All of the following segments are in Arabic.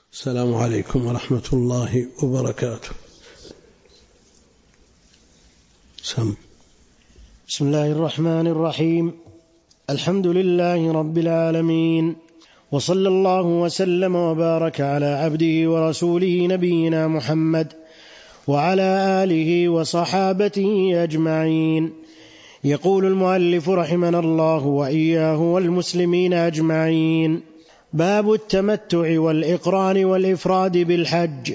السلام عليكم ورحمة الله وبركاته. بسم الله الرحمن الرحيم. الحمد لله رب العالمين، وصلى الله وسلم وبارك على عبده ورسوله نبينا محمد وعلى آله وصحابته أجمعين. يقول المؤلف رحمنا الله وإياه والمسلمين أجمعين: باب التمتع والإقران والإفراد بالحج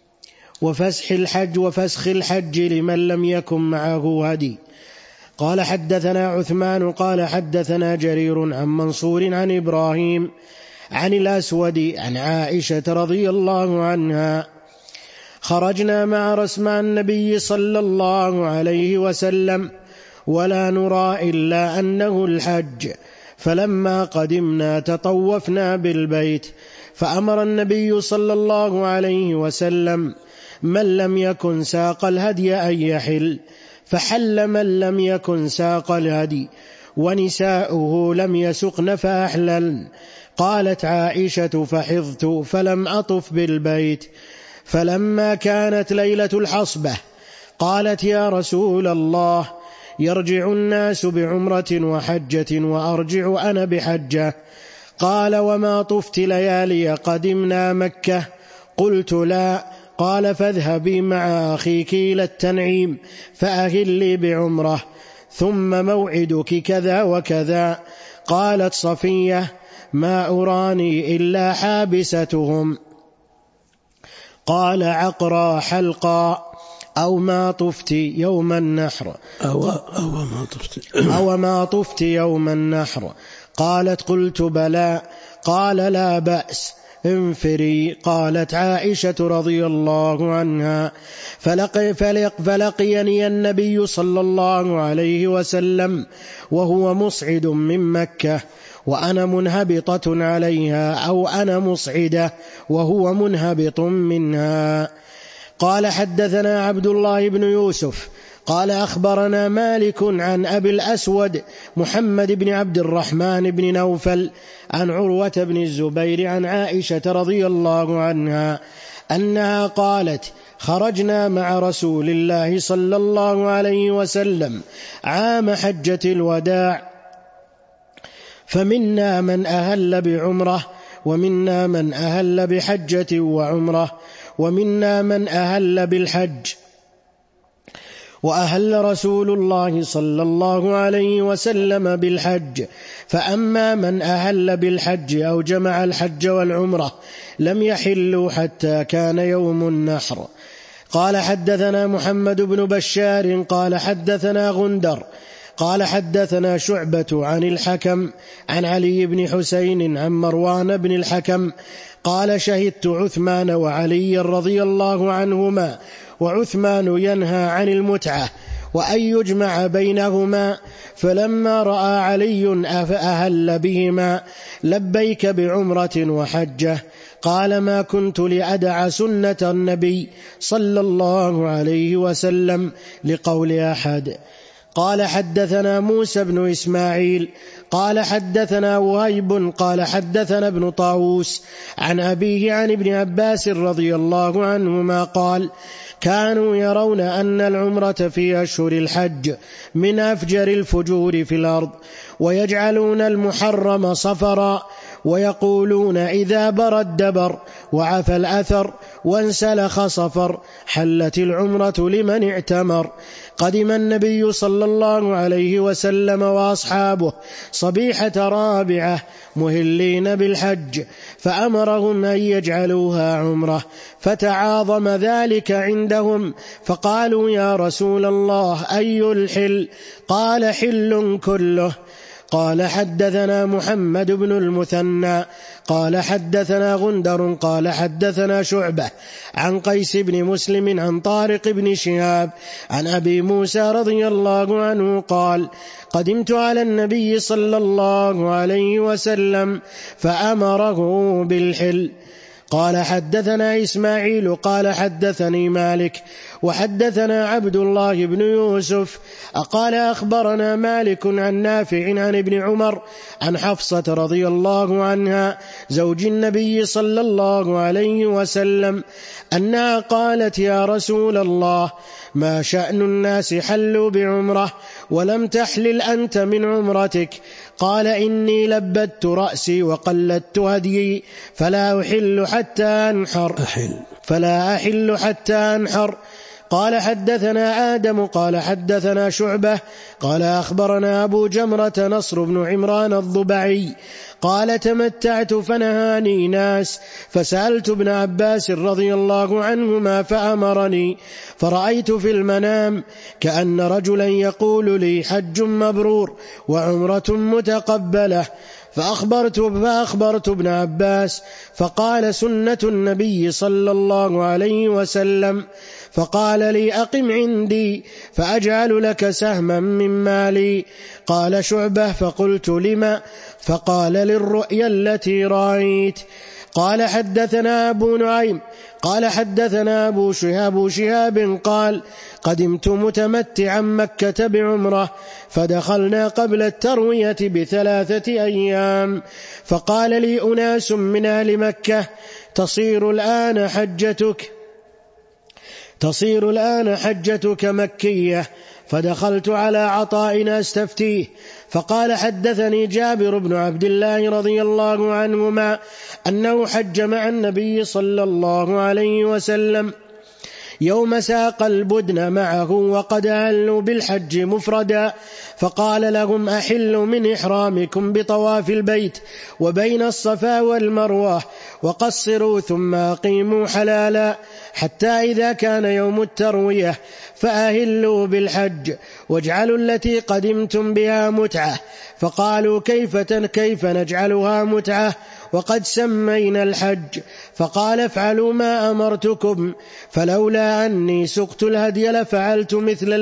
وفسخ الحج لمن لم يكن معه هدي. قال حدثنا عثمان قال حدثنا جرير عن منصور عن إبراهيم عن الأسود عن عائشة رضي الله عنها: خرجنا مع النبي صلى الله عليه وسلم ولا نرى إلا أنه الحج، فلما قدمنا تطوفنا بالبيت، فأمر النبي صلى الله عليه وسلم من لم يكن ساق الهدي أن يحل، فحل من لم يكن ساق الهدي، ونساؤه لم يسقن فأحللن. قالت عائشة: فحضت فلم أطف بالبيت، فلما كانت ليلة الحصبة قالت: يا رسول الله، يرجع الناس بعمرة وحجة وأرجع أنا بحجة. قال: وما طفت ليالي قدمنا مكة؟ قلت: لا. قال: فاذهبي مع أخيك إلى التنعيم فأهلي بعمرة، ثم موعدك كذا وكذا. قالت صفية: ما أراني إلا حابستهم. قال: عقرى حلقا أو ما طفت يوم النحر أو ما طفت يوم النحر. قالت: قلت: بلى. قال: لا بأس، انفري. قالت عائشة رضي الله عنها: فلقيني النبي صلى الله عليه وسلم وهو مصعد من مكة وأنا منهبطة عليها، أو أنا مصعدة وهو منهبط منها. قال حدثنا عبد الله بن يوسف قال أخبرنا مالك عن أبي الأسود محمد بن عبد الرحمن بن نوفل عن عروة بن الزبير عن عائشة رضي الله عنها أنها قالت: خرجنا مع رسول الله صلى الله عليه وسلم عام حجة الوداع، فمنا من أهل بعمرة، ومنا من أهل بحجة وعمرة، ومنا من أهل بالحج. وأهل رسول الله صلى الله عليه وسلم بالحج، فأما من أهل بالحج أو جمع الحج والعمرة لم يحلوا حتى كان يوم النحر. قال حدثنا محمد بن بشار قال حدثنا غندر قال حدثنا شعبة عن الحكم عن علي بن حسين عن مروان بن الحكم قال: شهدت عثمان وعلي رضي الله عنهما، وعثمان ينهى عن المتعة وأن يجمع بينهما، فلما رأى علي أهل بهما لبيك بعمرة وحجة. قال: ما كنت لأدع سنة النبي صلى الله عليه وسلم لقول أحد. قال حدثنا موسى بن إسماعيل قال حدثنا وهيب قال حدثنا ابن طاووس عن أبيه عن ابن عباس رضي الله عنهما قال: كانوا يرون أن العمرة في أشهر الحج من أفجر الفجور في الأرض، ويجعلون المحرم صفرا، ويقولون: إذا بر الدبر وعفى الأثر وانسلخ صفر حلت العمرة لمن اعتمر. قدم النبي صلى الله عليه وسلم وأصحابه صبيحة رابعة مهلين بالحج، فأمرهم أن يجعلوها عمرة، فتعاظم ذلك عندهم، فقالوا: يا رسول الله، أي الحل؟ قال: حل كله. قال حدثنا محمد بن المثنى قال حدثنا غندر قال حدثنا شعبة عن قيس بن مسلم عن طارق بن شهاب عن أبي موسى رضي الله عنه قال: قدمت على النبي صلى الله عليه وسلم فأمره بالحل. قال حدثنا إسماعيل قال حدثني مالك وحدثنا عبد الله بن يوسف قال أخبرنا مالك عن نافع عن ابن عمر عن حفصة رضي الله عنها زوج النبي صلى الله عليه وسلم أنها قالت يا رسول الله ما شأن الناس حلوا بعمرة ولم تحلل أنت من عمرتك؟ قال إني لبدت رأسي وقلدت هديي فلا أحل حتى أنحر. قال حدثنا آدم قال حدثنا شعبة قال أخبرنا أبو جمرة نصر بن عمران الضبعي قال تمتعت فنهاني ناس فسألت ابن عباس رضي الله عنهما فأمرني فرأيت في المنام كأن رجلا يقول لي حج مبرور وعمرة متقبلة فأخبرت ابن عباس فقال سنة النبي صلى الله عليه وسلم فقال لي أقم عندي فأجعل لك سهما من مالي. قال شعبة فقلت لما؟ فقال للرؤيا التي رأيت. قال حدثنا أبو نعيم قال حدثنا أبو شهاب قال قدمت متمتعا مكة بعمرة فدخلنا قبل التروية ب3 أيام فقال لي أناس من أهل مكة تصير الآن حجتك مكية فدخلت على عطاء أستفتيه فقال حدثني جابر بن عبد الله رضي الله عنهما أنه حج مع النبي صلى الله عليه وسلم يوم ساق البدن معه وقد أهلوا بالحج مفردا فقال لهم أحلوا من إحرامكم بطواف البيت وبين الصفا والمروة وقصروا ثم أقيموا حلالا حتى إذا كان يوم التروية فأهلوا بالحج واجعلوا التي قدمتم بها متعة. فقالوا كيف نجعلها متعة وقد سمينا الحج؟ فقال افعلوا ما أمرتكم فلولا أني سقت الهدي لفعلت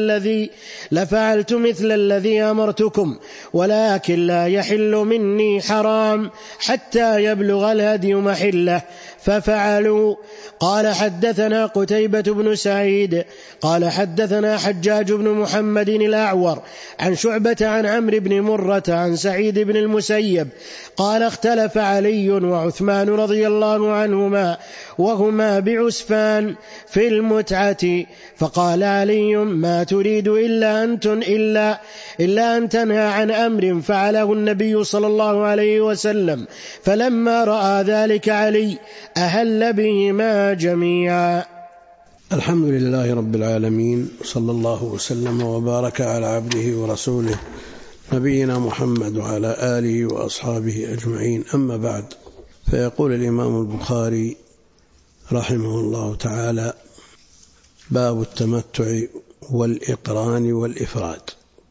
مثل الذي أمرتكم ولكن لا يحل مني حرام حتى يبلغ الهدي محله ففعلوا. قال حدثنا قتيبة بن سعيد قال حدثنا حجاج بن محمد الأعور عن شعبة عن عمرو بن مرة عن سعيد بن المسيب قال اختلف علي وعثمان رضي الله عنهما وهما بعسفان في المتعة فقال علي ما تريد إلا أن تنهى عن أمر فعله النبي صلى الله عليه وسلم فلما رأى ذلك علي أهل بهما جميعا. الحمد لله رب العالمين صلى الله وسلم وبارك على عبده ورسوله نبينا محمد وعلى آله وأصحابه أجمعين. أما بعد، فيقول الإمام البخاري رحمه الله تعالى: باب التمتع والإقران والإفراد.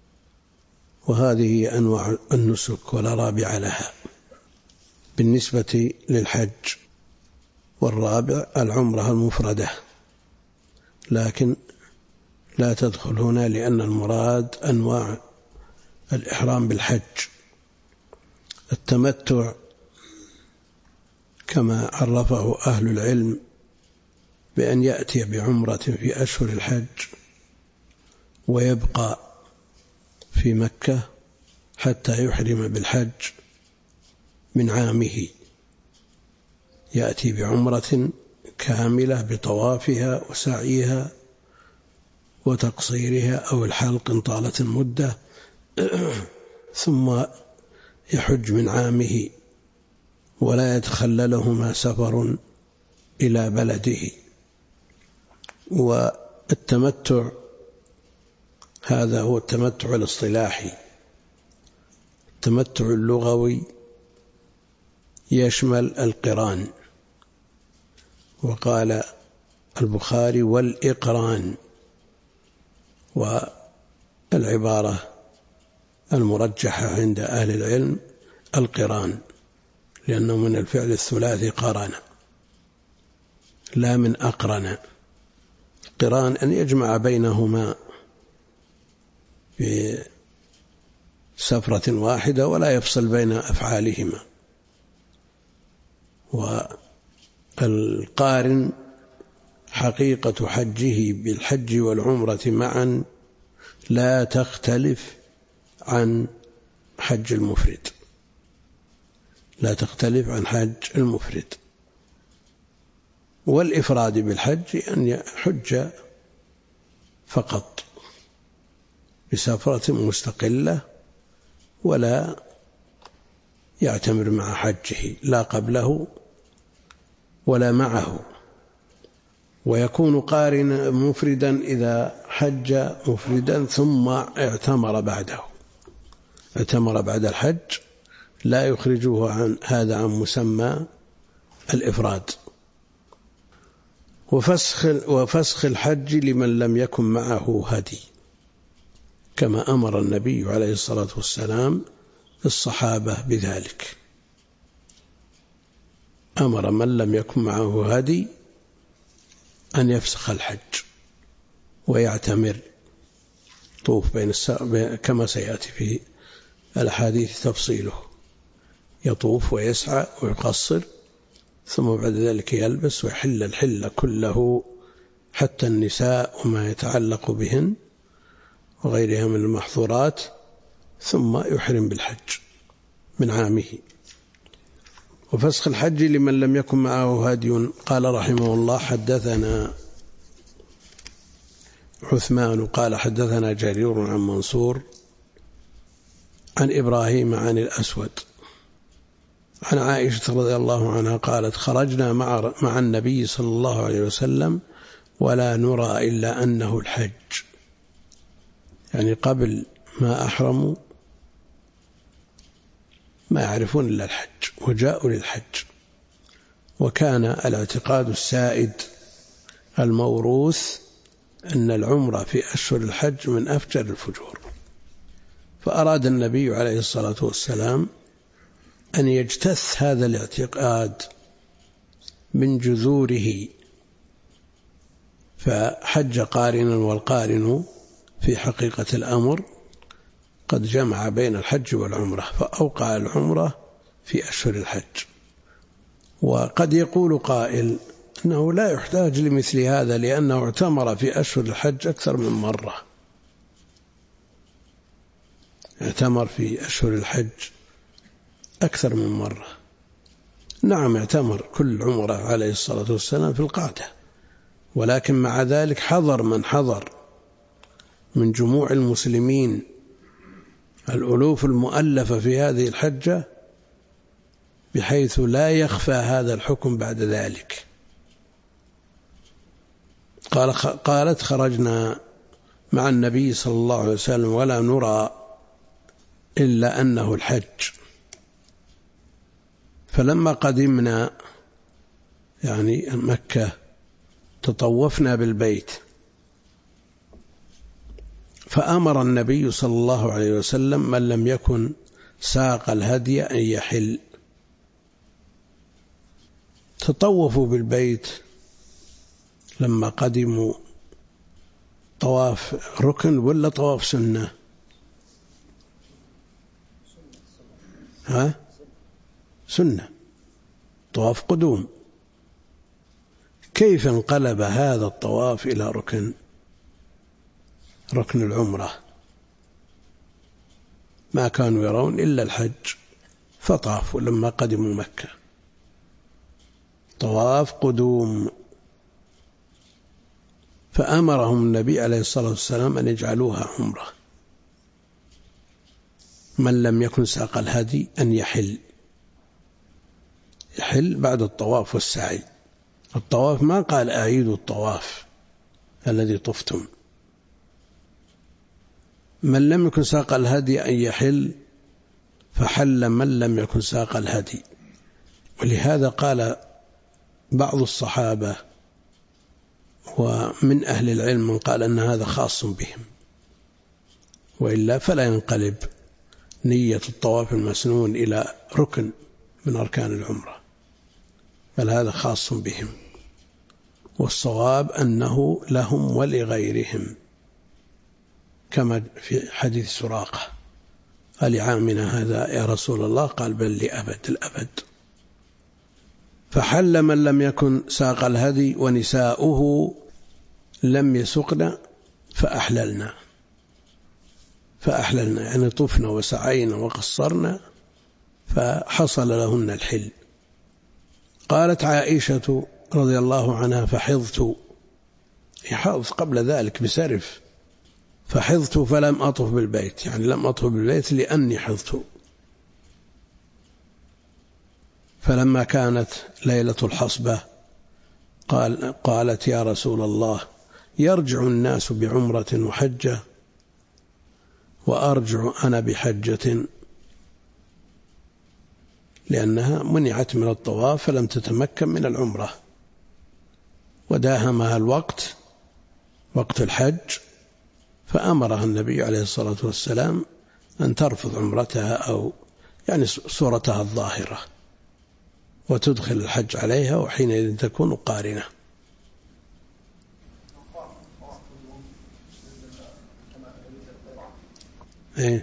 وهذه أنواع النسك ولا رابع لها بالنسبة للحج، والرابع العمرة المفردة، لكن لا تدخل هنا لأن المراد أنواع الإحرام بالحج. التمتع كما عرفه أهل العلم بأن يأتي بعمرة في أشهر الحج ويبقى في مكة حتى يحرم بالحج من عامه، يأتي بعمرة كاملة بطوافها وسعيها وتقصيرها أو الحلق إن طالت المدة، ثم يحج من عامه ولا يتخللهما سفر إلى بلده. والتمتع هذا هو التمتع الاصطلاحي. التمتع اللغوي يشمل القران، وقال البخاري والإقران، والعبارة المرجحة عند أهل العلم القران، لأنه من الفعل الثلاثي قرن لا من أقرن. القران أن يجمع بينهما بسفرة واحدة ولا يفصل بين أفعالهما. القارن حقيقة حجه بالحج والعمرة معا لا تختلف عن حج المفرد، لا تختلف عن حج المفرد. والإفراد بالحج أن يحج فقط بسفرة مستقلة ولا يعتمر مع حجه، لا قبله ولا معه. ويكون قارنا مفردا إذا حج مفردا ثم اعتمر بعده، اعتمر بعد الحج، لا يخرجه عن هذا عن مسمى الإفراد. وفسخ الحج لمن لم يكن معه هدي، كما أمر النبي عليه الصلاة والسلام الصحابة بذلك، أمر من لم يكن معه هدي أن يفسخ الحج ويعتمر، طوف بين كما سيأتي في الحديث تفصيله، يطوف ويسعى ويقصر، ثم بعد ذلك يلبس ويحل الحل كله حتى النساء وما يتعلق بهن وغيرها من المحظورات، ثم يحرم بالحج من عامه. وفسخ الحج لمن لم يكن معه هدي. قال رحمه الله: حدثنا عثمان قال حدثنا جرير عن منصور عن إبراهيم عن الأسود عن عائشة رضي الله عنها قالت: خرجنا مع النبي صلى الله عليه وسلم ولا نرى إلا أنه الحج، يعني قبل ما أحرموا ما يعرفون إلا الحج وجاءوا للحج. وكان الاعتقاد السائد الموروث أن العمرة في أشهر الحج من أفجر الفجور، فأراد النبي عليه الصلاة والسلام أن يجتث هذا الاعتقاد من جذوره، فحج قارنا، والقارن في حقيقة الأمر قد جمع بين الحج والعمرة، فأوقع العمرة في أشهر الحج. وقد يقول قائل أنه لا يحتاج لمثل هذا، لأنه اعتمر في أشهر الحج أكثر من مرة، اعتمر في أشهر الحج أكثر من مرة. نعم، اعتمر كل عمره عليه الصلاة والسلام في القعدة، ولكن مع ذلك حضر من حضر من جموع المسلمين الألوف المؤلفة في هذه الحجة، بحيث لا يخفى هذا الحكم بعد ذلك. قالت: خرجنا مع النبي صلى الله عليه وسلم ولا نرى إلا أنه الحج، فلما قدمنا يعني مكة تطوفنا بالبيت، فأمر النبي صلى الله عليه وسلم من لم يكن ساق الهدي أن يحل. تطوفوا بالبيت لما قدموا طواف ركن ولا طواف سنة؟ سنة، طواف قدوم. كيف انقلب هذا الطواف إلى ركن العمرة؟ ما كانوا يرون إلا الحج، فطافوا لما قدموا مكة طواف قدوم، فأمرهم النبي عليه الصلاة والسلام أن يجعلوها عمرة. من لم يكن ساق الهدي أن يحل بعد الطواف والسعي. الطواف ما قال أعيدوا الطواف الذي طفتم. من لم يكن ساق الهدي أن يحل، فحل من لم يكن ساق الهدي. ولهذا قال بعض الصحابة ومن أهل العلم من قال أن هذا خاص بهم، وإلا فلا ينقلب نية الطواف المسنون إلى ركن من أركان العمرة، بل هذا خاص بهم. والصواب أنه لهم ولغيرهم، كما في حديث سراقة: ألعامنا هذا يا رسول الله؟ قال: بل لأبد الأبد. فحل من لم يكن ساق الهدي ونساؤه لم يسقن فأحللنا يعني طفنا وسعينا وقصرنا فحصل لهن الحل. قالت عائشة رضي الله عنها فحضت، حاض قبل ذلك بسرف، فحضت فلم أطف بالبيت، يعني لم أطف بالبيت لأني حضت. فلما كانت ليلة الحصبة قالت يا رسول الله يرجع الناس بعمرة وحجة وأرجع أنا بحجة، لأنها منعت من الطواف فلم تتمكن من العمرة، وداهمها الوقت وقت الحج، فأمرها النبي عليه الصلاة والسلام أن ترفض عمرتها أو يعني صورتها الظاهرة وتدخل الحج عليها، وحينئذ تكون قارنة. إيه؟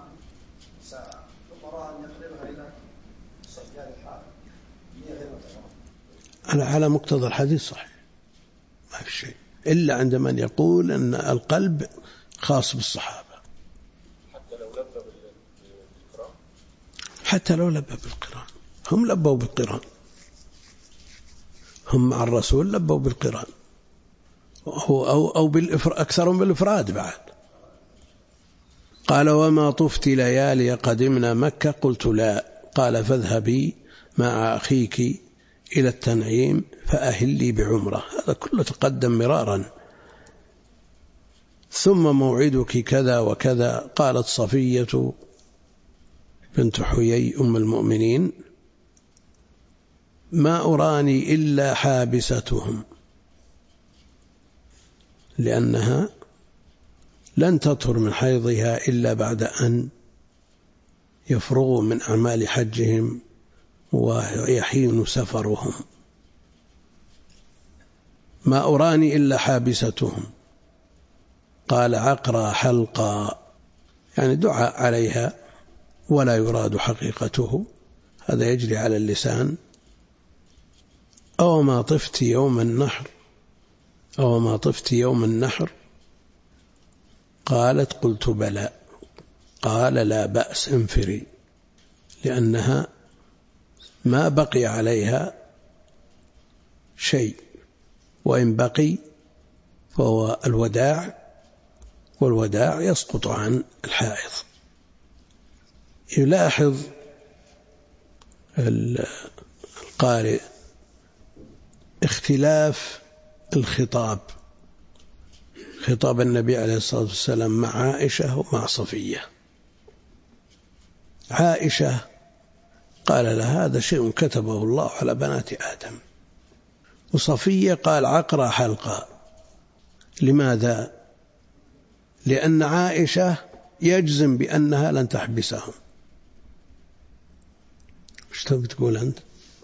على مقتضى الحديث صحيح، ما في شيء إلا عند من يقول أن القلب خاص بالصحابة. حتى لو لبى بالقران، هم لبوا بالقران، هم مع الرسول لبوا بالقران، أو أكثرهم بالإفراد بعد. قال وما طفت ليالي قدمنا مكة؟ قلت لا. قال فاذهبي مع أخيك إلى التنعيم فأهلي بعمرة. هذا كله تقدم مرارا. ثم موعدك كذا وكذا. قالت صفية بنت حيي أم المؤمنين ما أراني إلا حابستهم، لأنها لن تطهر من حيضها إلا بعد أن يفرغوا من أعمال حجهم ويحين سفرهم. ما أراني إلا حابستهم. قال عقرى حلقا، يعني دعاء عليها ولا يراد حقيقته، هذا يجري على اللسان. أو ما طفت يوم النحر، أو ما طفت يوم النحر؟ قالت قلت بلى. قال لا بأس انفري، لأنها ما بقي عليها شيء، وإن بقي فهو الوداع، والوداع يسقط عن الحائض. يلاحظ القارئ اختلاف الخطاب، خطاب النبي عليه الصلاة والسلام مع عائشة ومع صفية. عائشة قال لها هذا شيء كتبه الله على بنات آدم، وصفية قال عقرى حلقا. لماذا؟ لأن عائشة يجزم بأنها لن تحبسهم. مش تبي تقول أنت؟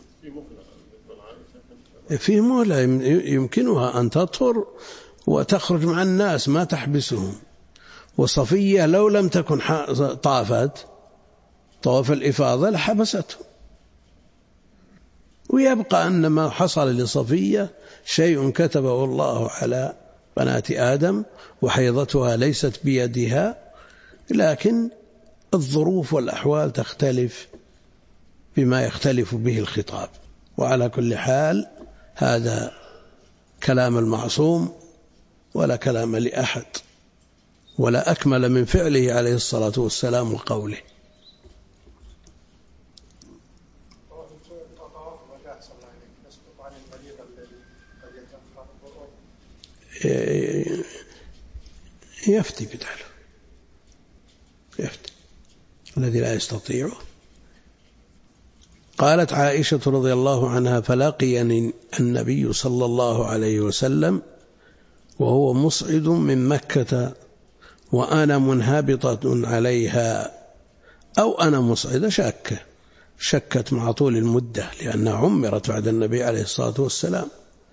في مهلة يمكنها أن تطهر وتخرج مع الناس ما تحبسهم. وصفية لو لم تكن طافت طواف الإفاضة لحبسته. ويبقى أن ما حصل لصفية شيء كتبه الله على بنات آدم، وحيضتها ليست بيدها، لكن الظروف والأحوال تختلف بما يختلف به الخطاب. وعلى كل حال هذا كلام المعصوم، ولا كلام لأحد، ولا أكمل من فعله عليه الصلاة والسلام وقوله. يفتي بداله، يفتي الذي لا يستطيعه. قالت عائشة رضي الله عنها فلقيني النبي صلى الله عليه وسلم وهو مصعد من مكة وأنا منهبطة عليها، أو أنا مصعدة، شكت مع طول المدة لأنها عمرت بعد النبي عليه الصلاة والسلام.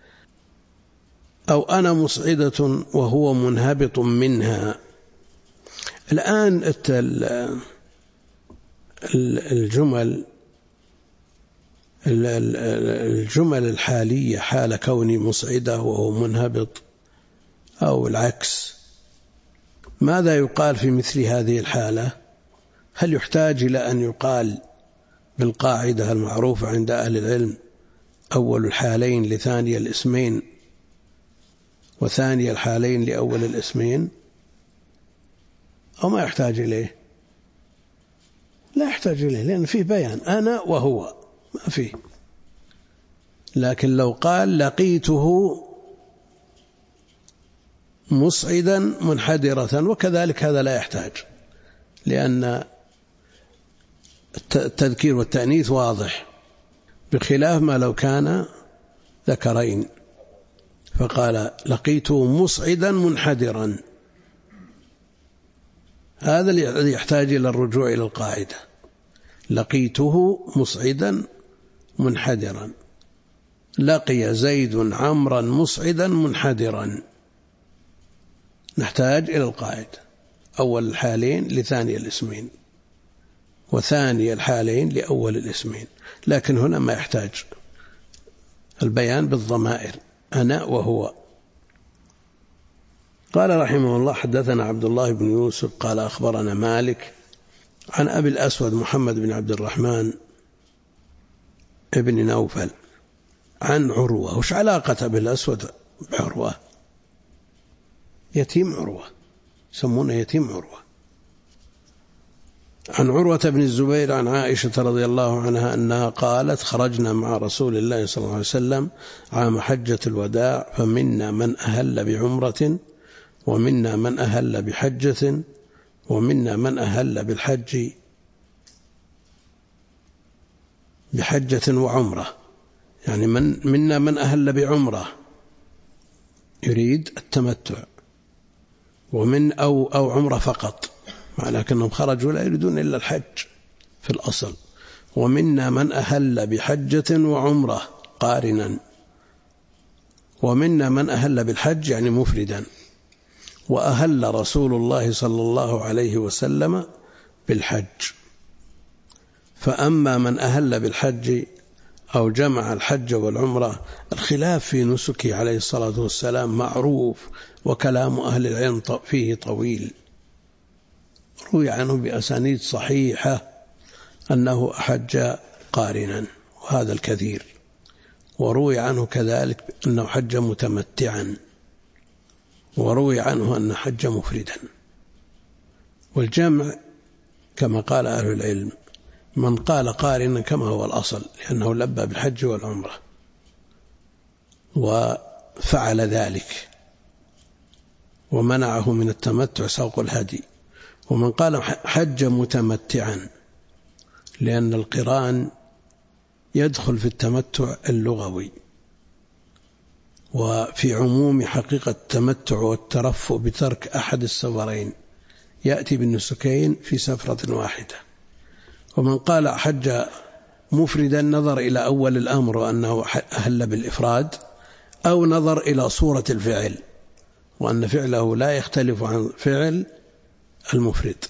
أو أنا مصعدة وهو منهبط منها. الآن الجمل الجمل الحالية حال كوني مصعدة وهو منهبط أو العكس، ماذا يقال في مثل هذه الحالة؟ هل يحتاج إلى أن يقال بالقاعدة المعروفة عند أهل العلم أول الحالين لثاني الاسمين وثاني الحالين لأول الاسمين، أو ما يحتاج إليه؟ لا يحتاج إليه، لأن فيه بيان أنا وهو ما فيه. لكن لو قال لقيته مصعدا منحدرة وكذلك هذا لا يحتاج، لأن التذكير والتأنيث واضح، بخلاف ما لو كان ذكرين فقال لقيته مصعدا منحدرا، هذا الذي يحتاج إلى الرجوع إلى القاعدة. لقيته مصعدا منحدرا، لقي زيد عمرا مصعدا منحدرا، نحتاج إلى القاعدة أول الحالين لثاني الاسمين وثاني الحالين لأول الاسمين. لكن هنا ما يحتاج البيان بالضمائر أنا وهو. قال رحمه الله حدثنا عبد الله بن يوسف قال أخبرنا مالك عن أبي الأسود محمد بن عبد الرحمن ابن نوفل عن عروة. وش علاقة أبي الأسود بعروة؟ يتيم عروة، يسمونه يتيم عروة. عن عروة بن الزبير عن عائشة رضي الله عنها أنها قالت خرجنا مع رسول الله صلى الله عليه وسلم عام حجة الوداع، فمنا من أهل بعمرة ومنا من أهل بحجة ومنا من أهل بحجة وعمرة، يعني منا من أهل بعمرة يريد التمتع، ومن أو عمرة فقط، لكنهم خرجوا لا يريدون إلا الحج في الأصل. ومنا من أهل بحجة وعمرة قارنا، ومنا من أهل بالحج يعني مفردا. وأهل رسول الله صلى الله عليه وسلم بالحج. فأما من أهل بالحج أو جمع الحج والعمرة، الخلاف في نسكه عليه الصلاة والسلام معروف، وكلام أهل العلم فيه طويل. روي عنه بأسانيد صحيحة أنه أحج قارنا، وهذا الكثير. وروي عنه كذلك أنه حج متمتعا، وروي عنه أنه حج مفردا. والجمع كما قال أهل العلم من قال قارنا كما هو الأصل، لأنه لبى بالحج والعمرة وفعل ذلك، ومنعه من التمتع سوق الهدي. ومن قال حج متمتعا، لأن القران يدخل في التمتع اللغوي، وفي عموم حقيقة التمتع والترفع بترك أحد السفرين، يأتي بالنسكين في سفرة واحدة. ومن قال حج مفردا نظر إلى أول الأمر وأنه أهل بالإفراد، أو نظر إلى صورة الفعل وأن فعله لا يختلف عن فعل المفرد.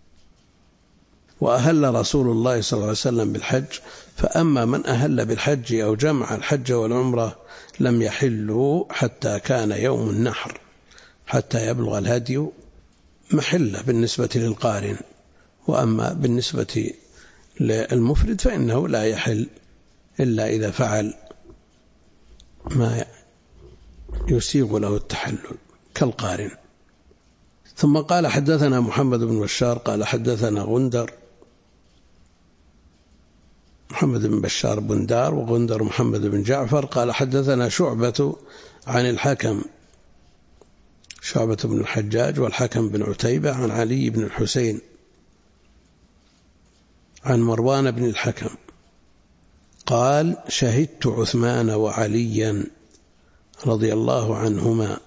وأهل رسول الله صلى الله عليه وسلم بالحج. فأما من أهل بالحج أو جمع الحج والعمرة لم يحلوا حتى كان يوم النحر، حتى يبلغ الهدي محله بالنسبة للقارن. وأما بالنسبة للمفرد فإنه لا يحل إلا إذا فعل ما يسيغ له التحلل كالقارن. ثم قال حدثنا محمد بن بشار قال حدثنا غندر، محمد بن بشار بندار وغندر محمد بن جعفر قال حدثنا شعبة عن الحكم، شعبة بن الحجاج والحكم بن عتيبة عن علي بن الحسين عن مروان بن الحكم قال شهدت عثمان وعليا رضي الله عنهما،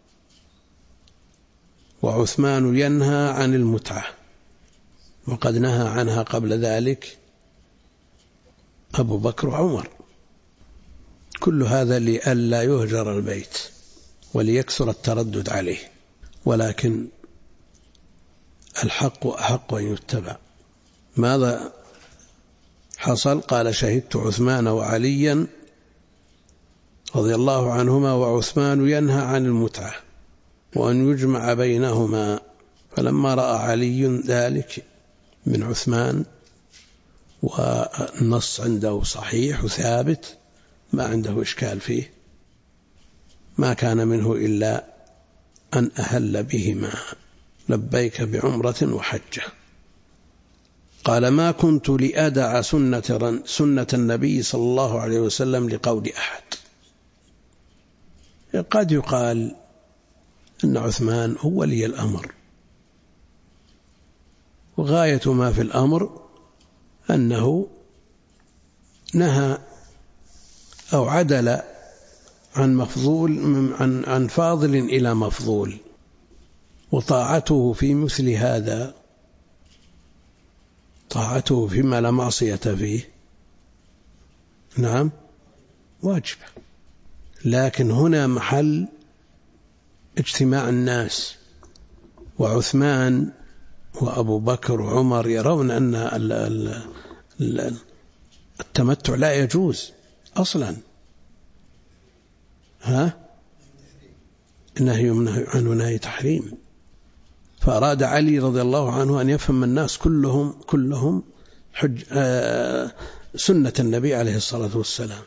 وعثمان ينهى عن المتعة، وقد نهى عنها قبل ذلك أبو بكر وعمر. كل هذا لئلا يهجر البيت وليكثر التردد عليه، ولكن الحق أحق أن يتبع. ماذا حصل؟ قال شهدت عثمان وعليا رضي الله عنهما وعثمان ينهى عن المتعة وأن يجمع بينهما، فلما رأى علي ذلك من عثمان والنص عنده صحيح وثابت ما عنده إشكال فيه، ما كان منه إلا أن أهل بهما لبيك بعمرة وحجة. قال ما كنت لأدع سنة النبي صلى الله عليه وسلم لقول أحد. قد يقال أن عثمان هو ولي الأمر، وغاية ما في الأمر أنه نهى أو عدل عن فاضل إلى مفضول، وطاعته في مثل هذا طاعته فيما لا معصية فيه نعم واجب. لكن هنا محل اجتماع الناس، وعثمان وأبو بكر وعمر يرون أن التمتع لا يجوز أصلا، النهي عنه نهي تحريم. فأراد علي رضي الله عنه أن يفهم الناس كلهم سنة النبي عليه الصلاة والسلام.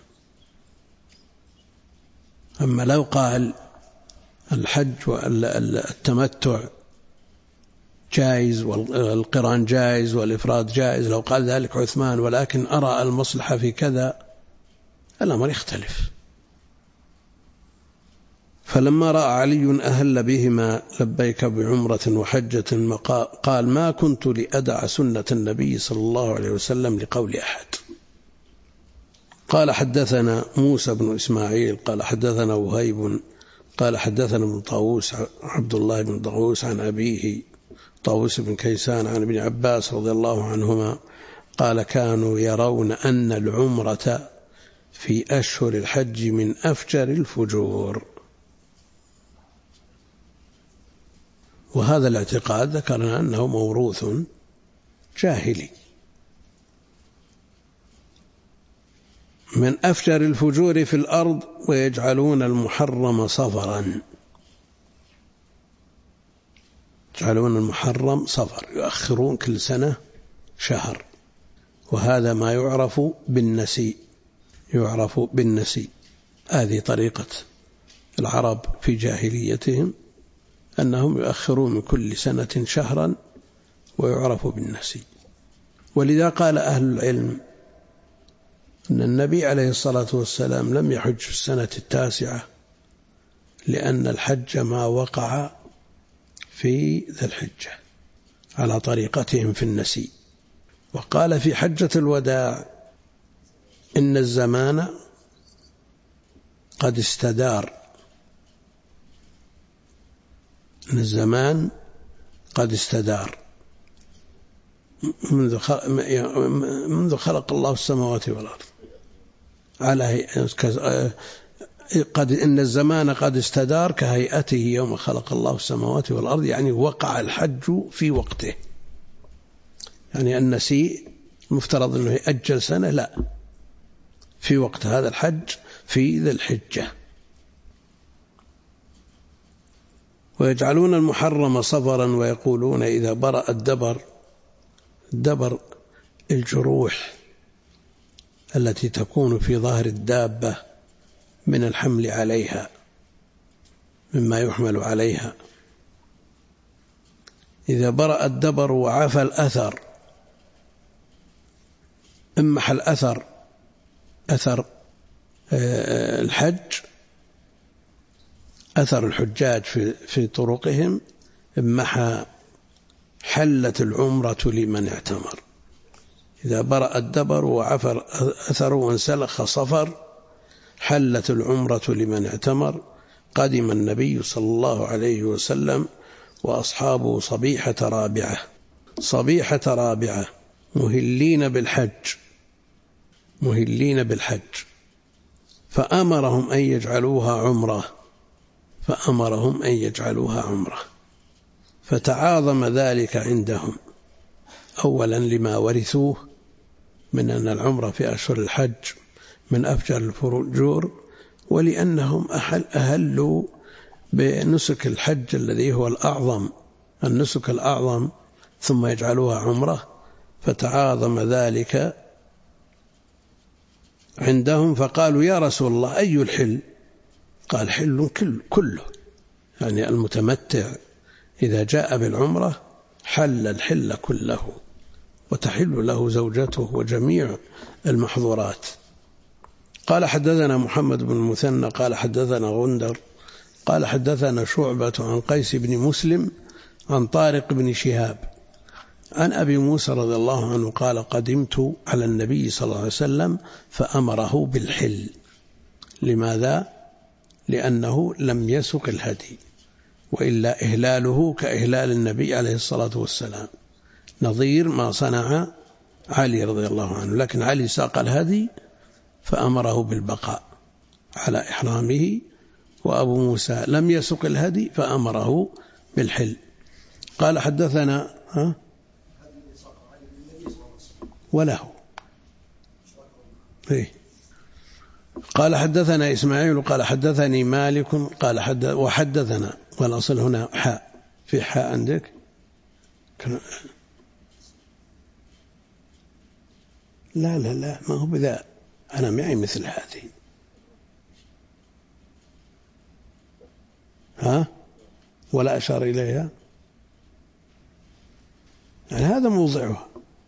أما لو قال الحج والتمتع جائز والقران جائز والإفراد جائز، لو قال ذلك عثمان ولكن أرى المصلحة في كذا، الأمر يختلف. فلما رأى علي أهل بهما لبيك بعمرة وحجة قال ما كنت لأدع سنة النبي صلى الله عليه وسلم لقول أحد. قال حدثنا موسى بن إسماعيل قال حدثنا وهيب قال حدثنا ابن طاووس عبد الله بن طاووس عن أبيه طاووس بن كيسان عن ابن عباس رضي الله عنهما قال كانوا يرون أن العمرة في أشهر الحج من أفجر الفجور. وهذا الاعتقاد ذكرنا أنه موروث جاهلي، من أفجر الفجور في الأرض ويجعلون المحرم صفرا، يجعلون المحرم صفر، يؤخرون كل سنة شهر، وهذا ما يعرف بالنسي. هذه طريقة العرب في جاهليتهم أنهم يؤخرون من كل سنة شهرا ويعرف بالنسي. ولذا قال أهل العلم أن النبي عليه الصلاة والسلام لم يحج في السنة 9 لأن الحج ما وقع في ذي الحجة على طريقتهم في النسي. وقال في حجة الوداع إن الزمان قد استدار، إن الزمان قد استدار منذ خلق الله السماوات والأرض على إن الزمان قد استدار كهيئته يوم خلق الله السماوات والأرض، يعني وقع الحج في وقته. يعني النسي المفترض أنه يأجل سنة، لا، في وقت هذا الحج في ذي الحجة. ويجعلون المحرم صفرا ويقولون إذا برأ الدبر الجروح التي تكون في ظهر الدابة من الحمل عليها مما يحمل عليها، إذا برأ الدبر وعفى الأثر، امح الأثر أثر الحج، أثر الحجاج في طرقهم، امح حلت العمرة لمن اعتمر. إذا برأ الدبر وعفى أثر وانسلخ صفر حلت العمرة لمن اعتمر. قدم النبي صلى الله عليه وسلم وأصحابه صبيحة رابعة مهلين بالحج فأمرهم أن يجعلوها عمرة. فتعاظم ذلك عندهم، أولا لما ورثوه من أن العمرة في أشهر الحج من أفجر الفجور، ولأنهم أهلوا بنسك الحج الذي هو الأعظم، النسك الأعظم، ثم يجعلوها عمرة، فتعاظم ذلك عندهم، فقالوا يا رسول الله أي الحل؟ قال حل كله، يعني المتمتع إذا جاء بالعمرة حل الحل كله، وتحل له زوجته وجميع المحظورات. قال حدثنا محمد بن المثنى قال حدثنا غندر قال حدثنا شعبة عن قيس بن مسلم عن طارق بن شهاب عن أبي موسى رضي الله عنه قال قدمت على النبي صلى الله عليه وسلم فأمره بالحل. لماذا؟ لأنه لم يسق الهدي، وإلا إهلاله كإهلال النبي عليه الصلاة والسلام، نظير ما صنع علي رضي الله عنه، لكن علي ساق الهدي فأمره بالبقاء على إحرامه، وأبو موسى لم يسق الهدي فأمره بالحل. قال حدثنا وله قال حدثنا إسماعيل قال حدثني مالك قال وحدثنا، والأصل هنا حاء، في حاء عندك؟ لا ما هو بذا، أنا معي مثل هذه. ولا أشار إليها، يعني هذا موضعها.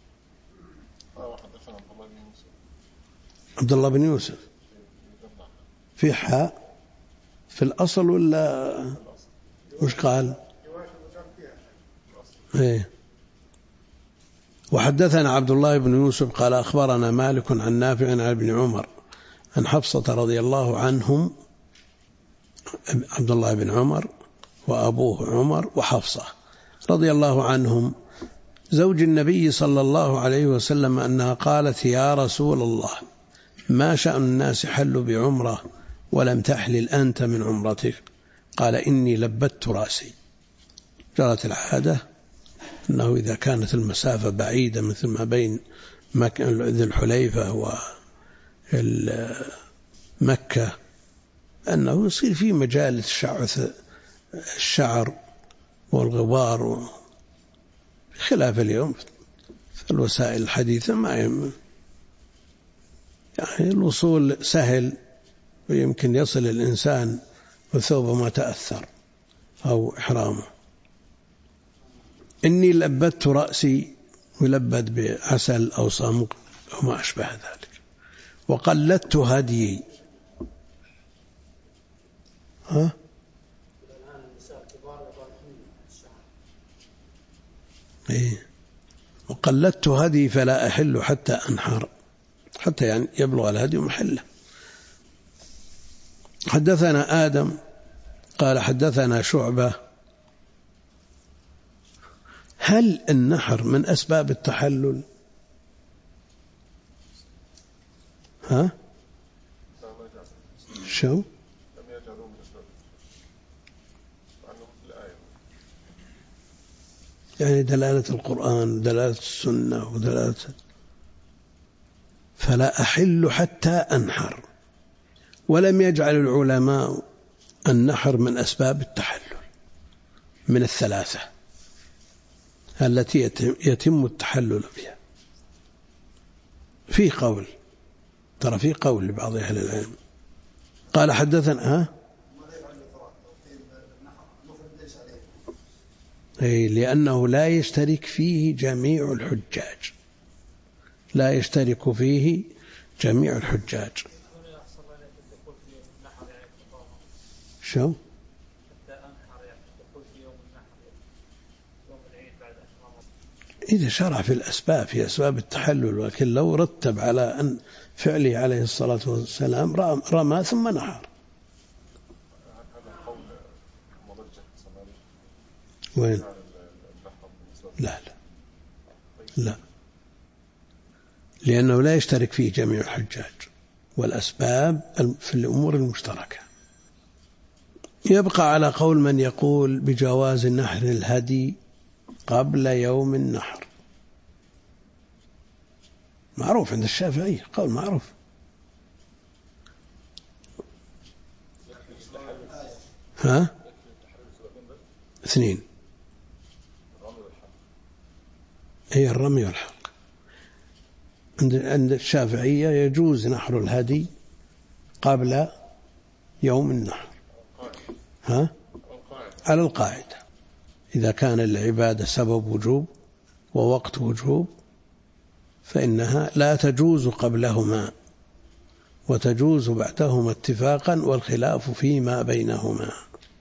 عبد الله بن يوسف في حاء في الأصل ولا وش قال؟ وحدثنا عبد الله بن يوسف قال أخبرنا مالك عن نافع عن ابن عمر عن حفصة رضي الله عنهم، عبد الله بن عمر وأبوه عمر وحفصة رضي الله عنهم زوج النبي صلى الله عليه وسلم أنها قالت يا رسول الله ما شأن الناس حلوا بعمرة ولم تحلل أنت من عمرتك؟ قال إني لبت رأسي. جرت العادة أنه إذا كانت المسافة بعيدة مثل ما بين ذي الحليفة ومكة أنه يصير في مجال الشعر والغبار، خلاف اليوم في الوسائل الحديثة ما يعني الوصول سهل، ويمكن يصل الإنسان وثوبه ما تأثر أو إحرامه. إني لبت رأسي، ولبت بعسل أو صمغ أو ما أشبه ذلك، وقلدت هديي. وقلدت هدي فلا أحل حتى أنحر، حتى يعني يبلغ الهدي محله. حدثنا آدم قال حدثنا شعبة. هل النحر من أسباب التحلل؟ شو؟ يعني دلالة القرآن، دلالة السنة، ودلالة فلا أحل حتى أنحر. ولم يجعل العلماء النحر من أسباب التحلل من الثلاثة التي يتم التحلل بها. في قول، ترى في قول لبعض أهل العلم. قال حدثنا لأنه لا يشترك فيه جميع الحجاج، لا يشترك فيه جميع الحجاج. شو؟ إذا شرع في الأسباب، في أسباب التحلل، ولكن لو رتب على أن فعله عليه الصلاة والسلام رمى ثم نحر. وين؟ لا لأنه لا يشترك فيه جميع الحجاج، والأسباب في الأمور المشتركة. يبقى على قول من يقول بجواز نحر الهدي قبل يوم النحر، معروف عند الشافعية، قول معروف. ها؟ 2 هي الرمي والحلق. عند الشافعية يجوز نحر الهدي قبل يوم النحر. ها؟ على القاعدة، إذا كان العبادة سبب وجوب ووقت وجوب فإنها لا تجوز قبلهما وتجوز بعدهما اتفاقا، والخلاف فيما بينهما.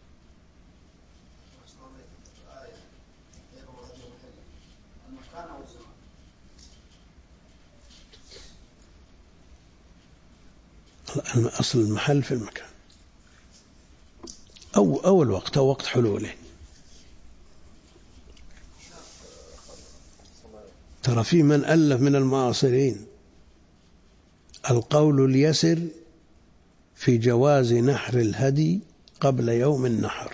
أصل المحل في المكان أو الوقت أو وقت حلوله. ترى في من ألف من المعاصرين القول اليسر في جواز نحر الهدي قبل يوم النحر،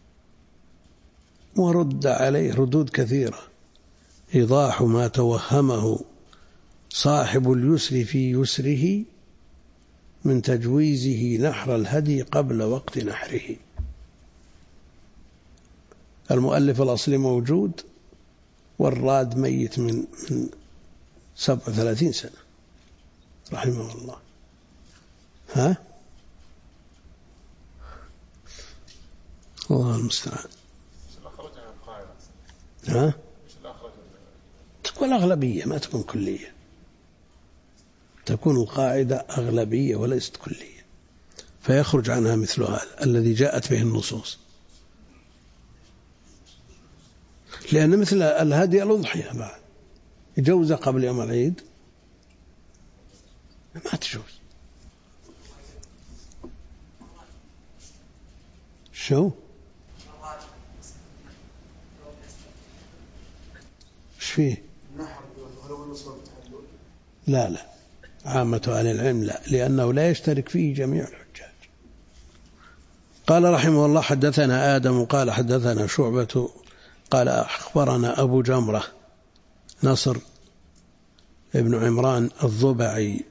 ورد عليه ردود كثيرة، إيضاح ما توهمه صاحب اليسر في يسره من تجويزه نحر الهدي قبل وقت نحره. المؤلف الأصلي موجود والراد ميت من 37 سنة رحمه الله. ها؟ الله المستعان. ها؟ تكون أغلبية ما تكون كلية، تكون القاعدة أغلبية وليست كلية، فيخرج عنها مثل هذا الذي جاءت به النصوص. لأن مثل الهدي الأضحية بعد يجوز قبل يوم العيد ما تجوز. شو؟ ايش فيه؟ لا عامة أهل العلم لا، لأنه لا يشترك فيه جميع الحجاج. قال رحمه الله حدثنا آدم قال حدثنا شعبة قال أخبرنا أبو جمرة نصر ابن عمران الضبعي،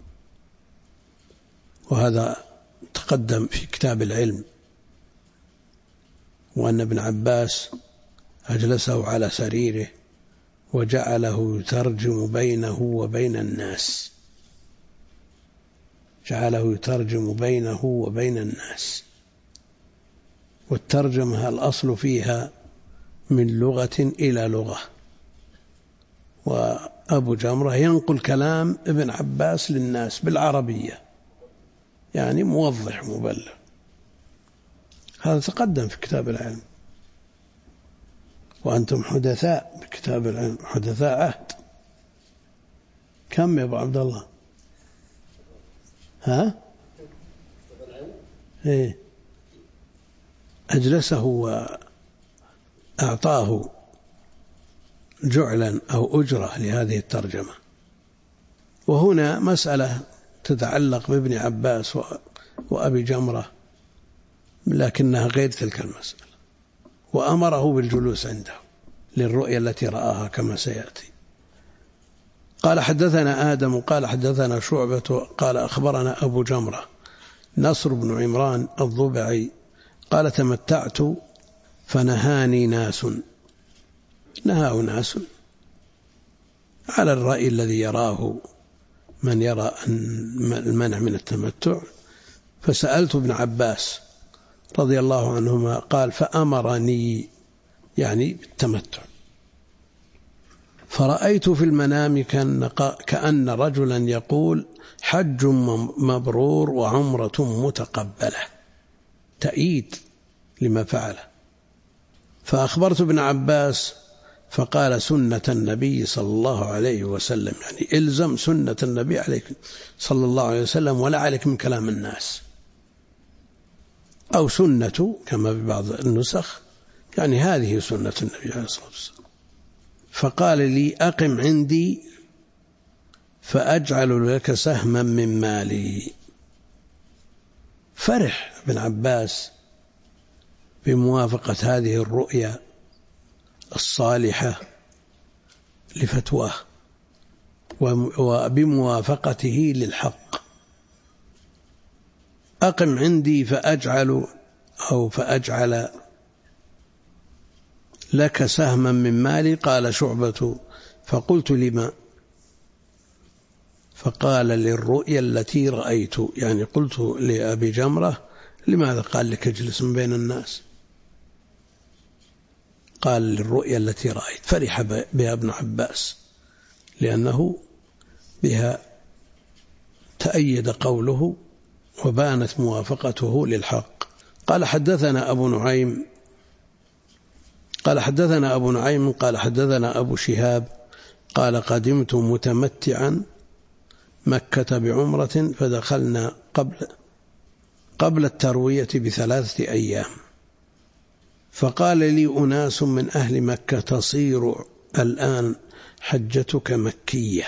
وهذا تقدم في كتاب العلم، وأن ابن عباس أجلسه على سريره وجعله يترجم بينه وبين الناس، جعله يترجم بينه وبين الناس. والترجمة الأصل فيها من لغة إلى لغة، وأبو جمرة ينقل كلام ابن عباس للناس بالعربية، يعني موضح مبلغ. هذا تقدم في كتاب العلم، وأنتم حدثاء بكتاب العلم، حدثاء عهد. كم يا أبو عبد الله؟ ها؟ إيه؟ أجلسه وأعطاه جعلا أو أجرة لهذه الترجمة. وهنا مسألة تتعلق بابن عباس وأبي جمرة، لكنها غير تلك المسألة، وأمره بالجلوس عنده للرؤية التي رآها كما سيأتي. قال حدثنا آدم قال حدثنا شعبة قال أخبرنا أبو جمرة نصر بن عمران الضبعي قال تمتعت فنهاني ناس، نهاه ناس على الرأي الذي يراه من يرى المنع من التمتع، فسألت ابن عباس رضي الله عنهما قال فأمرني يعني بالتمتع، فرأيت في المنام كأن رجلا يقول حج مبرور وعمرة متقبلة، تأييد لما فعله. فأخبرت ابن عباس فقال سنة النبي صلى الله عليه وسلم، يعني إلزم سنة النبي عليك صلى الله عليه وسلم ولا عليك من كلام الناس، أو سنة كما ببعض النسخ، يعني هذه سنة النبي عليه الصلاة والسلام. فقال لي أقم عندي فأجعل لك سهما من مالي. فرح ابن عباس بموافقة هذه الرؤيا الصالحة لفتواه، وبموافقته للحق. أقم عندي فأجعل لك سهما من مالي. قال شعبة فقلت لما؟ فقال للرؤيا التي رأيت، يعني قلت لأبي جمرة لماذا؟ قال لك اجلس من بين الناس. قال للرؤيا التي رأيت. فرح بها ابن عباس لأنه بها تأيد قوله وبانت موافقته للحق. قال حدثنا أبو نعيم قال حدثنا أبو شهاب قال قدمت متمتعا مكة بعمرة فدخلنا قبل التروية ب3 أيام، فقال لي أناس من أهل مكة تصير الآن حجتك مكية.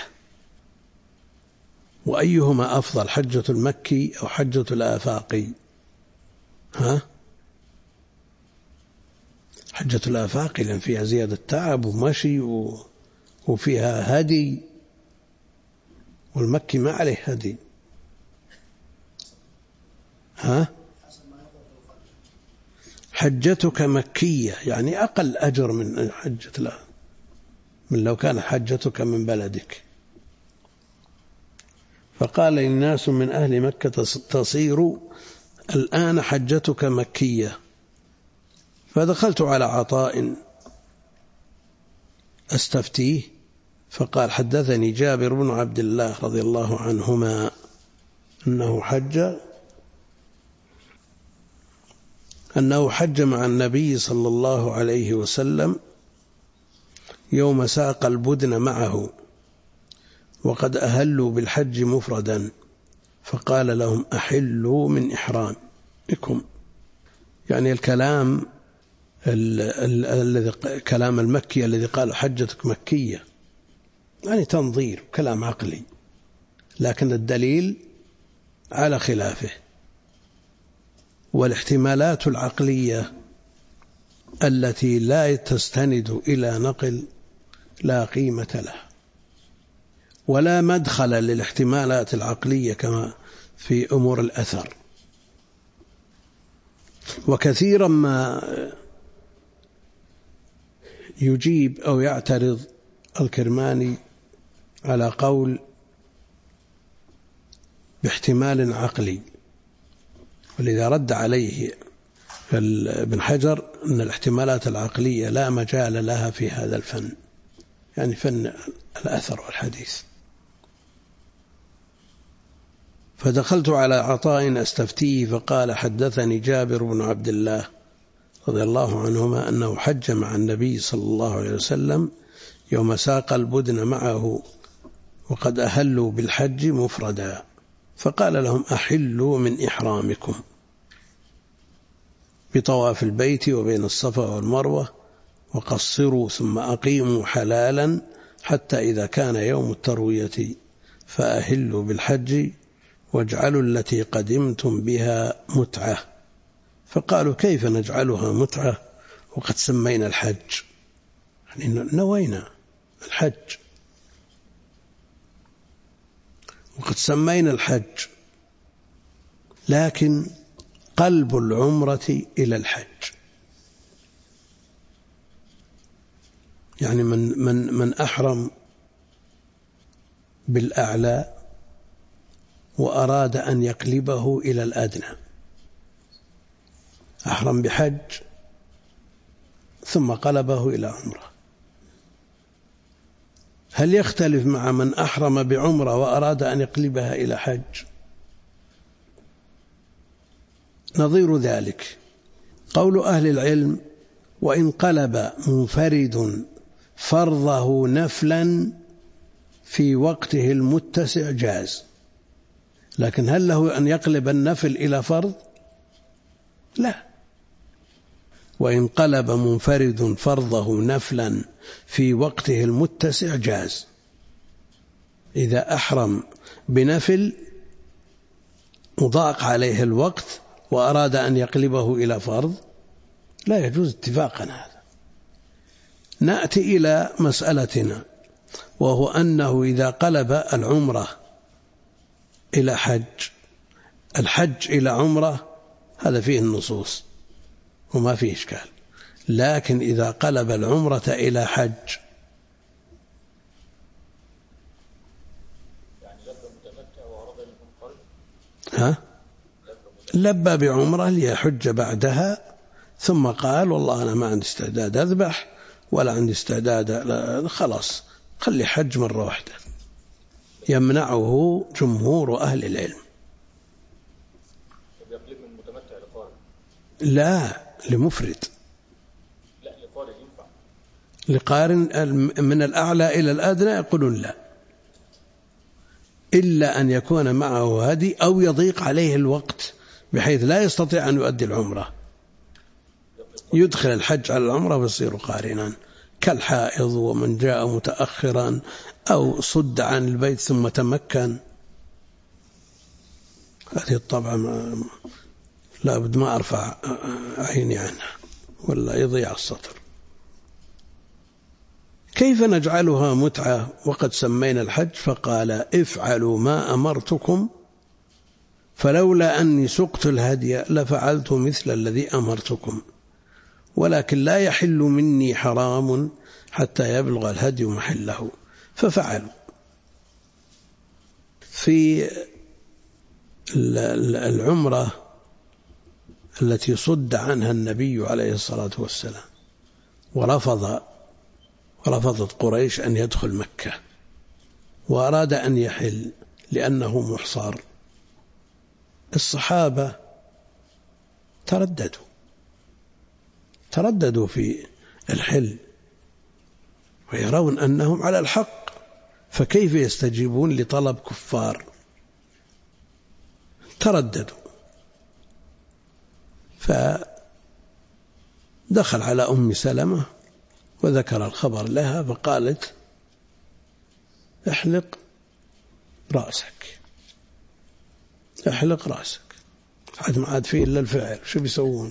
وأيهما أفضل، حجة المكي أو حجة الآفاقي؟ حجة الآفاقي لأن فيها زيادة تعب ومشي وفيها هدي، والمكي ما عليه هدي. حجتك مكية يعني أقل أجر من حجة من لو كان حجتك من بلدك. فقال الناس من أهل مكة تصير الآن حجتك مكية. فدخلت على عطاء أستفتيه فقال حدثني جابر بن عبد الله رضي الله عنهما أنه حج مع النبي صلى الله عليه وسلم يوم ساق البدن معه وقد أهلوا بالحج مفردا، فقال لهم أحلوا من إحرامكم. يعني الكلام كلام المكي الذي قال حجتك مكية يعني تنظير كلام عقلي، لكن الدليل على خلافه. والاحتمالات العقلية التي لا تستند إلى نقل لا قيمة لها، ولا مدخل للاحتمالات العقلية كما في أمور الأثر. وكثيرا ما يجيب أو يعترض الكرماني على قول باحتمال عقلي، ولذا رد عليه ابن حجر أن الاحتمالات العقلية لا مجال لها في هذا الفن، يعني فن الأثر والحديث. فدخلت على عطاء أستفتيه فقال حدثني جابر بن عبد الله رضي الله عنهما أنه حج مع النبي صلى الله عليه وسلم يوم ساق البدن معه وقد أهلوا بالحج مفردا، فقال لهم أحلوا من إحرامكم بطواف البيت وبين الصفا والمروة وقصروا ثم أقيموا حلالا حتى إذا كان يوم التروية فأهلوا بالحج واجعلوا التي قدمتم بها متعة. فقالوا كيف نجعلها متعة وقد سمينا الحج؟ يعني نوينا الحج وقد سمينا الحج، لكن قلب العمرة إلى الحج. يعني من أحرم بالأعلى وأراد أن يقلبه إلى الأدنى، أحرم بحج ثم قلبه إلى عمرة، هل يختلف مع من أحرم بعمرة وأراد أن يقلبها إلى حج؟ نظير ذلك قول أهل العلم وإن قلب منفرد فرضه نفلا في وقته المتسع جاز، لكن هل له أن يقلب النفل إلى فرض؟ لا. وإن قلب منفرد فرضه نفلا في وقته المتسع جاز. إذا أحرم بنفل وضاق عليه الوقت وأراد أن يقلبه إلى فرض لا يجوز اتفاقا هذا. نأتي إلى مسألتنا، وهو أنه إذا قلب العمرة إلى حج، الحج إلى عمرة، هذا فيه النصوص وما فيه إشكال. لكن إذا قلب العمرة إلى حج، لبى بعمرة ليحج بعدها، ثم قال والله أنا ما عندي استعداد أذبح ولا عندي استعداد، خلاص خلي حج مرة واحدة. يمنعه جمهور أهل العلم. يقلب من متمتع لقارن؟ لا، لمفرد. لا، لقارن ينفع. لقارن من الأعلى إلى الأدنى يقولون لا، إلا أن يكون معه هدي أو يضيق عليه الوقت بحيث لا يستطيع أن يؤدي العمرة، يدخل الحج على العمرة ويصير قارنا، كالحائض ومن جاء متأخرا أو صد عن البيت ثم تمكن. هذه الطبعة لا بد ما أرفع عيني عنها ولا يضيع السطر. كيف نجعلها متعة وقد سمينا الحج؟ فقال افعلوا ما أمرتكم فلولا أني سقت الهدي لفعلت مثل الذي أمرتكم، ولكن لا يحل مني حرام حتى يبلغ الهدي محله. ففعلوا. في العمرة التي صد عنها النبي عليه الصلاة والسلام ورفضت قريش أن يدخل مكة، وأراد أن يحل لأنه محصار، الصحابة ترددوا في الحل ويرون أنهم على الحق، فكيف يستجيبون لطلب كفار؟ ترددوا. فدخل على أم سلمة وذكر الخبر لها، فقالت احلق رأسك، احلق رأسك، عاد ما عاد فيه إلا الفعل، شو بيسوون؟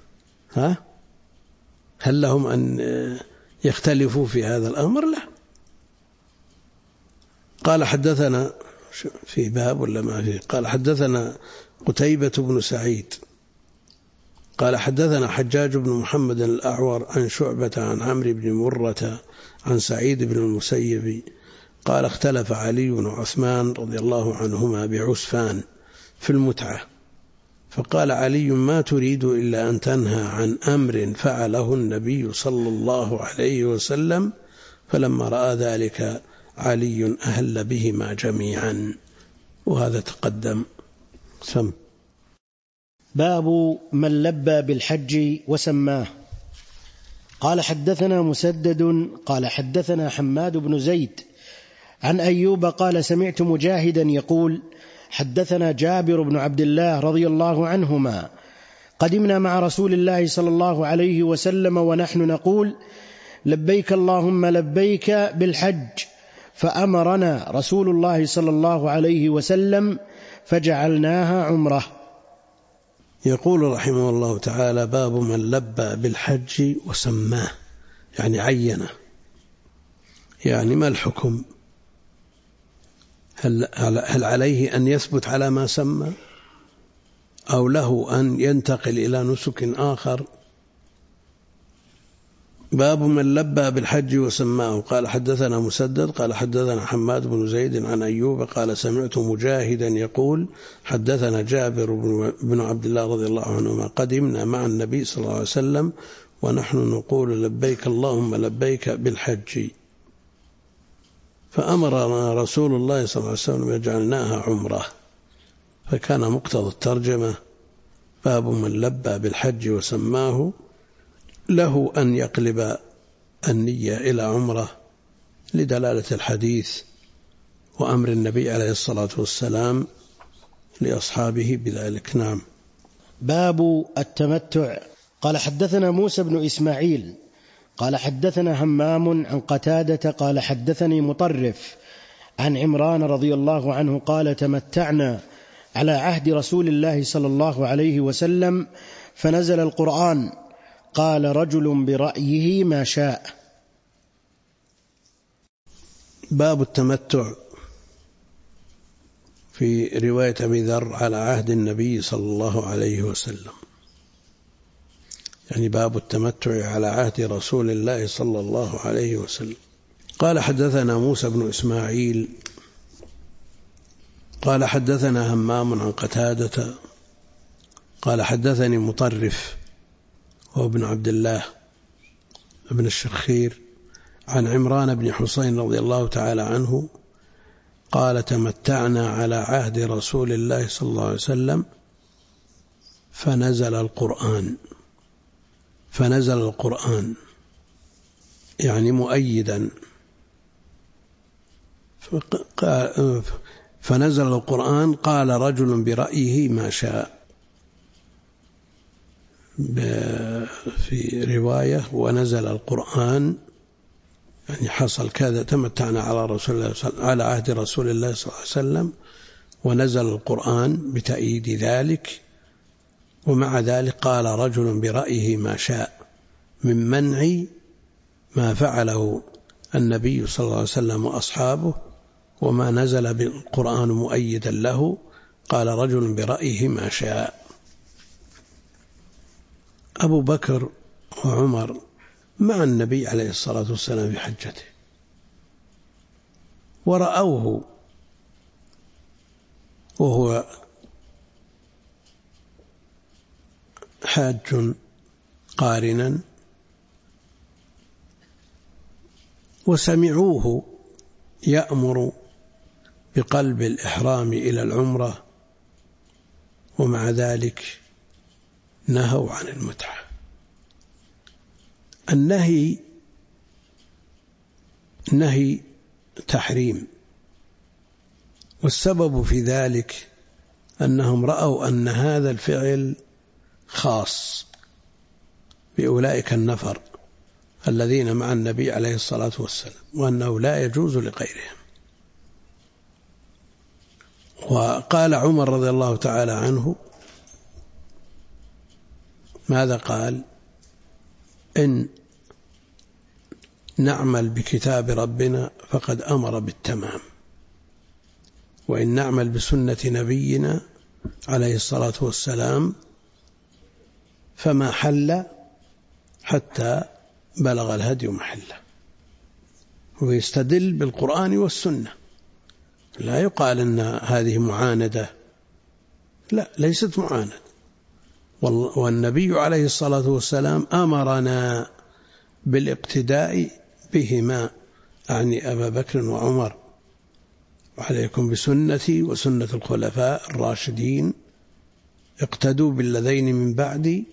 هل لهم أن يختلفوا في هذا الأمر؟ لا. قال حدثنا في باب ولا ما فيه؟ قال حدثنا قتيبة بن سعيد قال حدثنا حجاج بن محمد الأعور عن شعبة عن عمرو بن مرة عن سعيد بن المسيب قال اختلف علي وعثمان رضي الله عنهما بعسفان في المتعة، فقال علي ما تريد إلا أن تنهى عن أمر فعله النبي صلى الله عليه وسلم، فلما رأى ذلك علي أهل بهما جميعا. وهذا تقدم. سم. باب من لبى بالحج وسماه. قال حدثنا مسدد قال حدثنا حماد بن زيد عن أيوب قال سمعت مجاهدا يقول حدثنا جابر بن عبد الله رضي الله عنهما قدمنا مع رسول الله صلى الله عليه وسلم ونحن نقول لبيك اللهم لبيك بالحج، فأمرنا رسول الله صلى الله عليه وسلم فجعلناها عمره. يقول رحمه الله تعالى باب من لبى بالحج وسماه، يعني عينه، يعني ما الحكم؟ هل عليه أن يثبت على ما سمى أو له أن ينتقل إلى نسك آخر؟ باب من لبى بالحج وسماه. قال حدثنا مسدد قال حدثنا حماد بن زيد عن أيوب قال سمعت مجاهدا يقول حدثنا جابر بن عبد الله رضي الله عنهما قدمنا مع النبي صلى الله عليه وسلم ونحن نقول لبيك اللهم لبيك بالحج، فأمرنا رسول الله صلى الله عليه وسلم يجعلناها عمره، فكان مقتضى الترجمة باب من لبى بالحج وسماه له أن يقلب النية إلى عمره لدلالة الحديث وأمر النبي عليه الصلاة والسلام لأصحابه بذلك. نعم. باب التمتع. قال حدثنا موسى بن إسماعيل قال حدثنا همام عن قتادة قال حدثني مطرف عن عمران رضي الله عنه قال تمتعنا على عهد رسول الله صلى الله عليه وسلم فنزل القرآن قال رجل برأيه ما شاء. باب التمتع في رواية أبي ذر على عهد النبي صلى الله عليه وسلم، يعني باب التمتع على عهد رسول الله صلى الله عليه وسلم. قال حدثنا موسى بن إسماعيل قال حدثنا همام عن قتادة قال حدثني مطرف هو ابن عبد الله ابن الشخير عن عمران بن حسين رضي الله تعالى عنه قال تمتعنا على عهد رسول الله صلى الله عليه وسلم فنزل القرآن يعني مؤيدا، فنزل القرآن قال رجل برأيه ما شاء، في رواية ونزل القرآن يعني حصل كذا، تمتعنا على عهد رسول الله صلى الله عليه وسلم ونزل القرآن بتأييد ذلك، ومع ذلك قال رجل برأيه ما شاء من منع ما فعله النبي صلى الله عليه وسلم وأصحابه وما نزل بالقرآن مؤيدا له، قال رجل برأيه ما شاء. أبو بكر وعمر مع النبي عليه الصلاة والسلام في حجته ورأوه وهو حاج قارنا، وسمعوه يأمر بقلب الإحرام إلى العمرة، ومع ذلك نهوا عن المتعة. النهي نهي تحريم، والسبب في ذلك أنهم رأوا أن هذا الفعل خاص بأولئك النفر الذين مع النبي عليه الصلاة والسلام، وأنه لا يجوز لغيرهم. وقال عمر رضي الله تعالى عنه ماذا قال؟ إن نعمل بكتاب ربنا فقد أمر بالتمام، وإن نعمل بسنة نبينا عليه الصلاة والسلام فما حل حتى بلغ الهدي محله. ويستدل بالقرآن والسنة، لا يقال أن هذه معاندة، لا، ليست معاندة. والنبي عليه الصلاة والسلام أمرنا بالاقتداء بهما، أعني أبا بكر وعمر، وعليكم بسنتي وسنة الخلفاء الراشدين، اقتدوا بالذين من بعدي.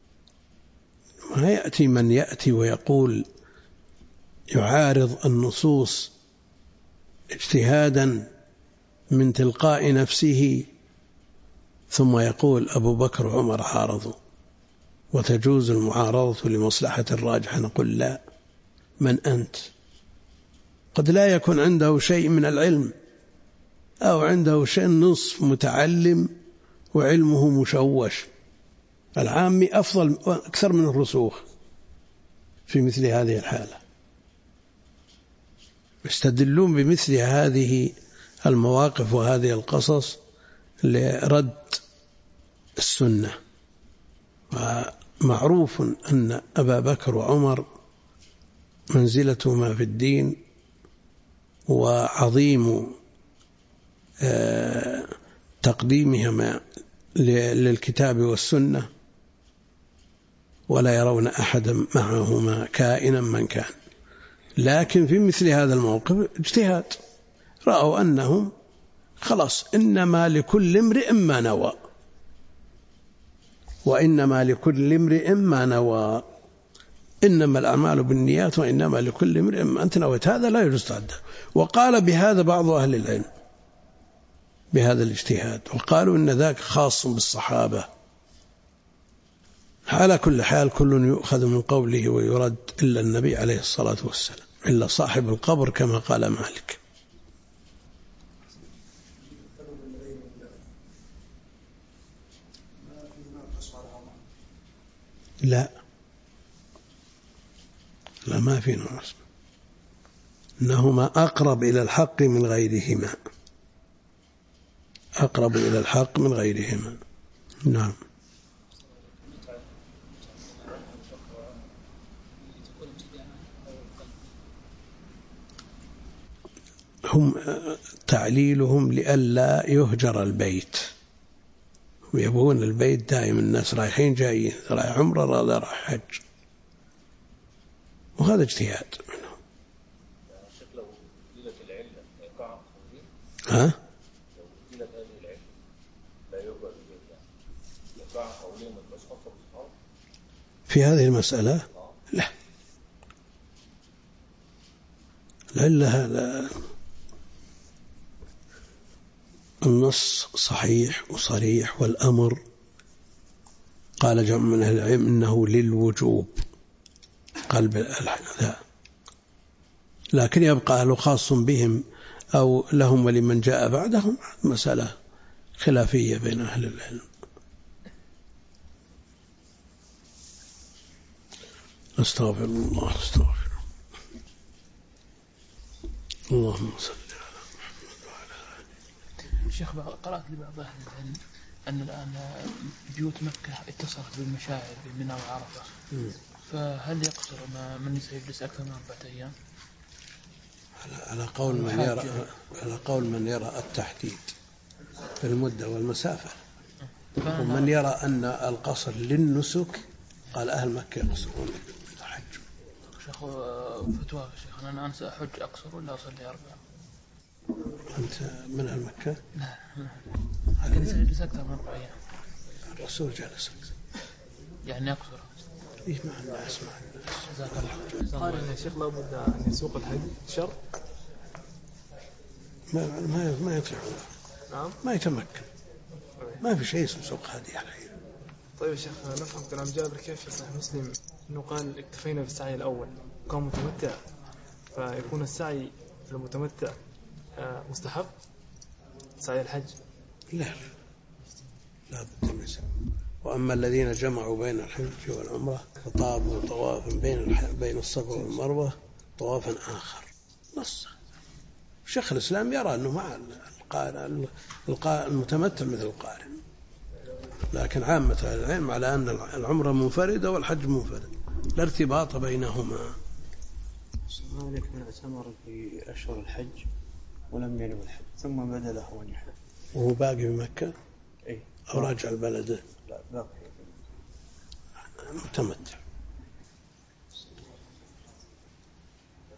ما يأتي من يأتي ويقول يعارض النصوص اجتهادا من تلقاء نفسه ثم يقول أبو بكر وعمر عارضوا وتجوز المعارضة لمصلحة الراجحة. نقول لا، من أنت؟ قد لا يكون عنده شيء من العلم، أو عنده شيء نصف متعلم وعلمه مشوش. العامي أفضل أكثر من الرسوخ في مثل هذه الحالة. يستدلون بمثل هذه المواقف وهذه القصص لرد السنة. ومعروف أن أبا بكر وعمر منزلتهما في الدين وعظيم تقديمهما للكتاب والسنة، ولا يرون أحدا معهما كائنا من كان. لكن في مثل هذا الموقف اجتهاد، رأوا أنهم خلاص إنما لكل امرئ ما نوى، وإنما لكل امرئ ما نوى، إنما الأعمال بالنيات وإنما لكل امرئ ما أنت نويت، هذا لا يجوز تعدى. وقال بهذا بعض أهل العلم بهذا الاجتهاد، وقالوا إن ذاك خاص بالصحابة. على كل حال كل يؤخذ من قوله ويرد إلا النبي عليه الصلاة والسلام، إلا صاحب القبر كما قال مالك. لا ما في نقص، أنهما أقرب إلى الحق من غيرهما، أقرب إلى الحق من غيرهما. نعم. هم تعليلهم لئلا يهجر البيت، ويبغون البيت دائما، الناس رايحين جايين، رايح عمره ولا رايح حج، وهذا اجتهاد منهم. ها؟ في هذه المسألة لا، لعل هذا النص صحيح وصريح، والأمر قال جمع من أهل العلم إنه للوجوب قلب لا، لكن يبقى له خاص بهم أو لهم ولمن جاء بعدهم مسألة خلافية بين أهل العلم. استغفر الله، استغفر اللهم صل على محمد وعلى آله. شيخ قرأت لبعض أهل العلم أن الآن بيوت مكة اتصلت بالمشاعر بمنى وعرفة، فهل يقصر من يجلس أكثر من 4 أيام؟ على قول من يرى التحديد في المدة والمسافة، ومن يرى أن القصر للنسك قال أهل مكة يقصرون الحج. شيخ فتوى شيخ، أنا الآن سأحج أقصر ولا أصلي 4؟ أنت من أهل مكة؟ لا، لكن سأجلس أكثر من 4 أيام. الرسول جلس يعني أقصر. إيه ما عندنا أسمع. قال إن الشيخ لابد أن يسوق الحج شرط ما يطلع. نعم. ما يتمكن. ما في شيء اسمه سوق هدي عليه. طيب يا شيخ، نفهم كلام جابر كيف في صحيح مسلم إنه قال اكتفينا بالسعي الأول كان متمتع، فيكون السعي للمتمتع مستحب سعي الحج؟ لا بد من سعي. وأما الذين جمعوا بين الحج والعمرة فطافوا طوافا بين الصفا والمروة طوافا آخر. نص شيخ الإسلام يرى أنه مع المتمتع مثل القارن، لكن عامة العلم على أن العمرة منفردة والحج منفرد، لا ارتباط بينهما. مالك من اعتمر في أشهر الحج ولم ينوي الحج ثم بدا له أن يحج وهو باقي بمكة أي أو راجع البلد؟ لا باقي متمتع.